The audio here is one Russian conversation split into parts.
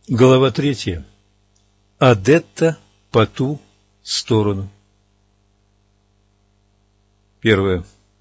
Глава 3. Адетта по ту сторону. 1.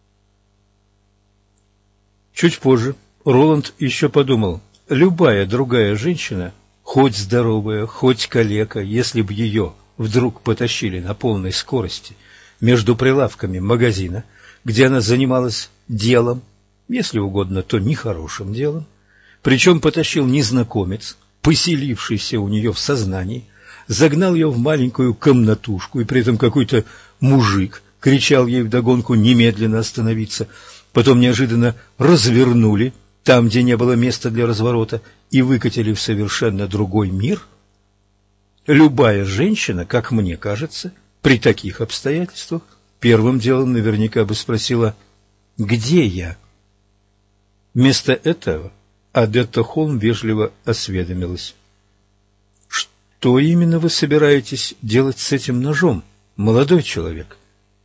Чуть позже Роланд еще подумал, любая другая женщина, хоть здоровая, хоть калека, если б ее вдруг потащили на полной скорости между прилавками магазина, где она занималась делом, если угодно, то нехорошим делом, причем потащил незнакомец, поселившийся у нее в сознании, загнал ее в маленькую комнатушку, и при этом какой-то мужик кричал ей вдогонку немедленно остановиться. Потом неожиданно развернули там, где не было места для разворота, и выкатили в совершенно другой мир. Любая женщина, как мне кажется, при таких обстоятельствах первым делом наверняка бы спросила: «Где я?». Вместо этого Адетта Холм вежливо осведомилась: «Что именно вы собираетесь делать с этим ножом, молодой человек?»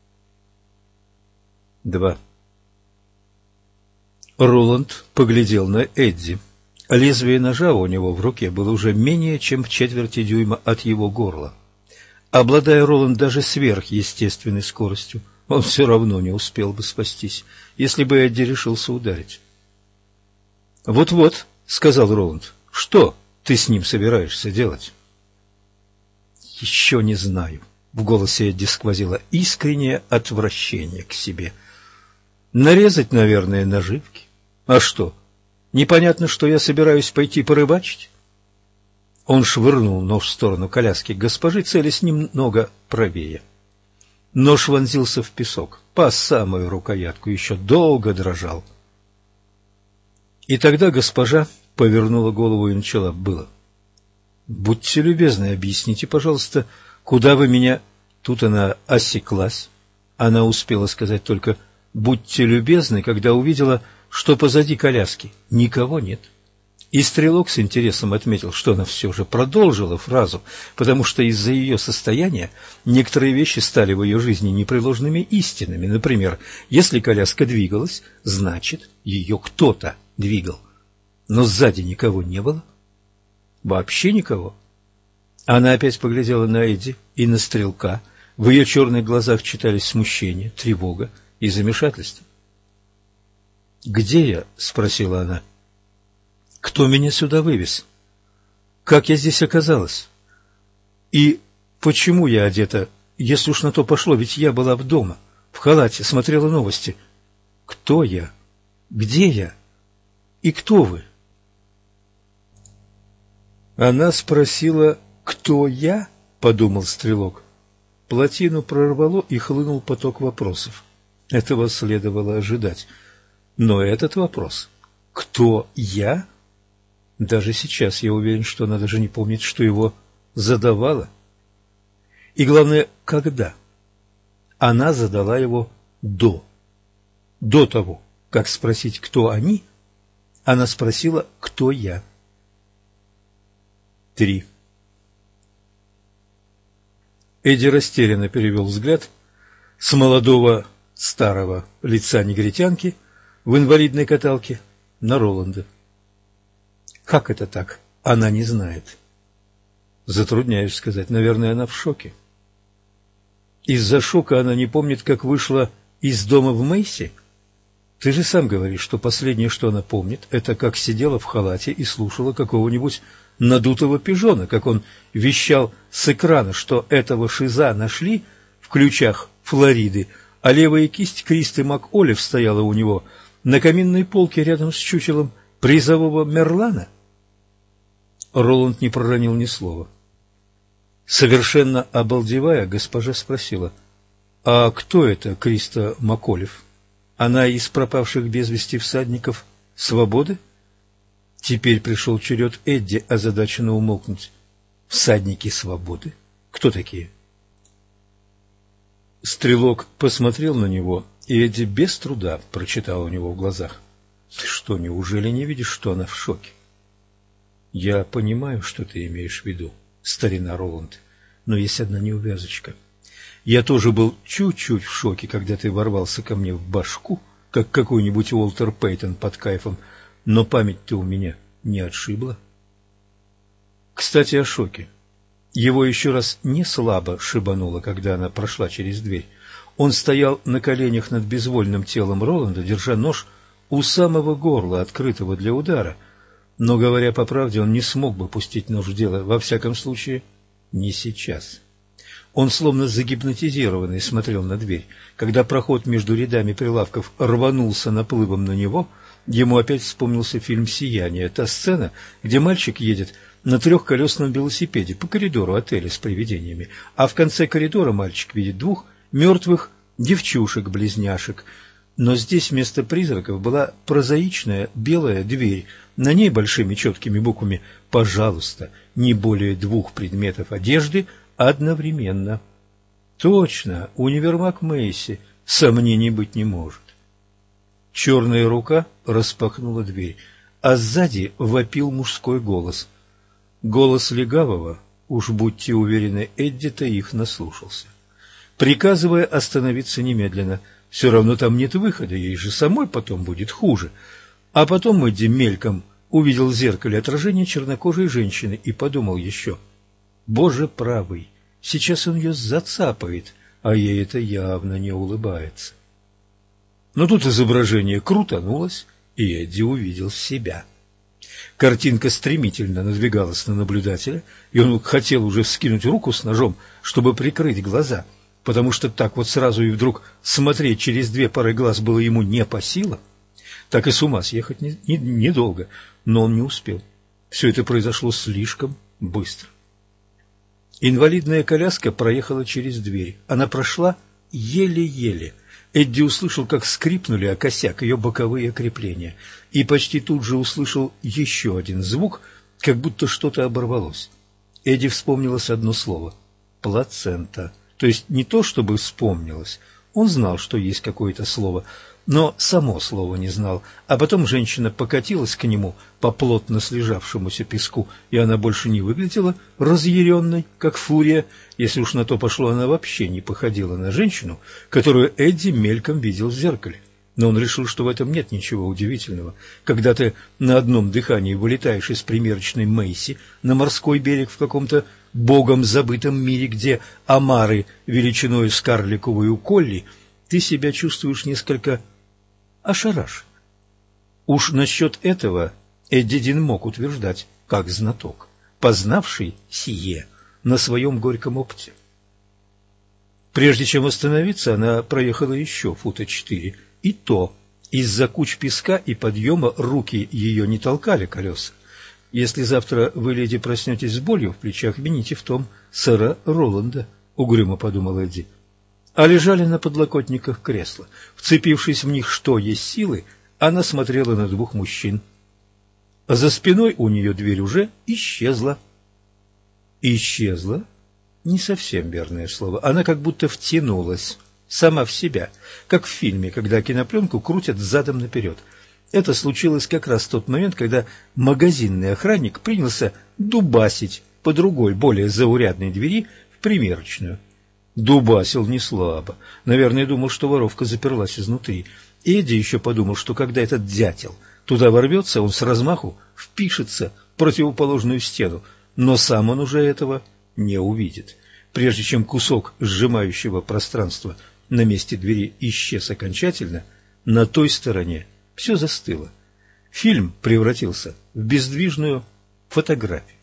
2. Роланд поглядел на Эдди. Лезвие ножа у него в руке было уже менее чем в четверти дюйма от его горла. Обладая Роланд даже сверхъестественной скоростью, он все равно не успел бы спастись, если бы Эдди решился ударить. «Вот-вот», — сказал Роланд, — «что ты с ним собираешься делать?» «Еще не знаю», — в голосе Эдди сквозило искреннее отвращение к себе. «Нарезать, наверное, наживки. А что, непонятно, что я собираюсь пойти порыбачить?» Он швырнул нож в сторону коляски госпожи, целясь немного правее. Нож вонзился в песок, по самую рукоятку, еще долго дрожал. И тогда госпожа повернула голову и начала было: «Будьте любезны, объясните, пожалуйста, куда вы меня...» Тут она осеклась. Она успела сказать только «будьте любезны», когда увидела, что позади коляски никого нет. И стрелок с интересом отметил, что она все же продолжила фразу, потому что из-за ее состояния некоторые вещи стали в ее жизни непреложными истинами. Например, если коляска двигалась, значит, ее кто-то двигал. Но сзади никого не было. Вообще никого. Она опять поглядела на Эдди и на стрелка. В ее черных глазах читались смущение, тревога и замешательство. «Где я?» — спросила она. «Кто меня сюда вывез? Как я здесь оказалась? И почему я одета, если уж на то пошло, ведь я была дома, в халате, смотрела новости. Кто я? Где я? И кто вы?» Она спросила: «Кто я?» — подумал стрелок. Плотину прорвало, и хлынул поток вопросов. Этого следовало ожидать. Но этот вопрос «Кто я?» Даже сейчас я уверен, что она даже не помнит, что его задавала. И главное, когда. Она задала его до того, как спросить, кто они, она спросила, кто я. 3. Эдди растерянно перевел взгляд с молодого старого лица негритянки в инвалидной каталке на Роланда. Как это так? Она не знает. Затрудняюсь сказать. Наверное, она в шоке. Из-за шока она не помнит, как вышла из дома в Мэйси. Ты же сам говоришь, что последнее, что она помнит, это как сидела в халате и слушала какого-нибудь надутого пижона, как он вещал с экрана, что этого шиза нашли в ключах Флориды, а левая кисть Кристи МакОлив стояла у него на каминной полке рядом с чучелом призового Мерлана. Роланд не проронил ни слова. Совершенно обалдевая, госпожа спросила: «А кто это Криста МакОлив? Она из пропавших без вести всадников свободы?» Теперь пришел черед Эдди озадаченно умолкнуть. «Всадники свободы? Кто такие?» Стрелок посмотрел на него, и Эдди без труда прочитал у него в глазах: «Ты что, неужели не видишь, что она в шоке?» «Я понимаю, что ты имеешь в виду, старина Роланд, но есть одна неувязочка. Я тоже был чуть-чуть в шоке, когда ты ворвался ко мне в башку, как какой-нибудь Уолтер Пейтон под кайфом, но память-то у меня не отшибла». Кстати, о шоке. Его еще раз не слабо шибануло, когда она прошла через дверь. Он стоял на коленях над безвольным телом Роланда, держа нож у самого горла, открытого для удара. Но, говоря по правде, он не смог бы пустить нож в дело, во всяком случае, не сейчас. Он, словно загипнотизированный, смотрел на дверь. Когда проход между рядами прилавков рванулся наплывом на него, ему опять вспомнился фильм «Сияние». Та сцена, где мальчик едет на трехколесном велосипеде по коридору отеля с привидениями, а в конце коридора мальчик видит двух мертвых девчушек-близняшек. Но здесь вместо призраков была прозаичная белая дверь. На ней большими четкими буквами «Пожалуйста, не более 2 предметов одежды одновременно». Точно, универмаг Мэйси, сомнений быть не может. Черная рука распахнула дверь, а сзади вопил мужской голос. Голос легавого, уж будьте уверены, Эдди-то их наслушался, приказывая остановиться немедленно. Все равно там нет выхода, ей же самой потом будет хуже. А потом Эдди мельком увидел в зеркале отражение чернокожей женщины и подумал еще: «Боже правый, сейчас он ее зацапает, а ей это явно не улыбается». Но тут изображение крутанулось, и Эдди увидел себя. Картинка стремительно надвигалась на наблюдателя, и он хотел уже вскинуть руку с ножом, чтобы прикрыть глаза, потому что так вот сразу и вдруг смотреть через 2 пары глаз было ему не по силам. Так и с ума съехать недолго, но он не успел. Все это произошло слишком быстро. Инвалидная коляска проехала через дверь. Она прошла еле-еле. Эдди услышал, как скрипнули о косяк ее боковые крепления, и почти тут же услышал еще один звук, как будто что-то оборвалось. Эдди вспомнилось одно слово – плацента. То есть не то, чтобы вспомнилось, он знал, что есть какое-то слово, но само слово не знал. А потом женщина покатилась к нему по плотно слежавшемуся песку, и она больше не выглядела разъяренной, как фурия. Если уж на то пошло, она вообще не походила на женщину, которую Эдди мельком видел в зеркале. Но он решил, что в этом нет ничего удивительного. Когда ты на одном дыхании вылетаешь из примерочной Мэйси на морской берег в каком-то богом забытом мире, где омары величиной с карликовую колли, ты себя чувствуешь несколько ошарашен. Уж насчет этого Эдди Дин мог утверждать, как знаток, познавший сие на своем горьком опыте. Прежде чем остановиться, она проехала еще 4 фута, и то из-за куч песка и подъема руки ее не толкали колеса. Если завтра вы, леди, проснетесь с болью в плечах, вините в том сэра Роланда, угрюмо подумал Эдди. А лежали на подлокотниках кресла. Вцепившись в них что есть силы, она смотрела на 2 мужчин. А за спиной у нее дверь уже исчезла. Исчезла? Не совсем верное слово. Она как будто втянулась сама в себя, как в фильме, когда кинопленку крутят задом наперед. Это случилось как раз в тот момент, когда магазинный охранник принялся дубасить по другой, более заурядной двери в примерочную. Дубасил неслабо. Наверное, думал, что воровка заперлась изнутри. Эдди еще подумал, что когда этот дятел туда ворвется, он с размаху впишется в противоположную стену, но сам он уже этого не увидит. Прежде чем кусок сжимающего пространства на месте двери исчез окончательно, на той стороне все застыло. Фильм превратился в бездвижную фотографию.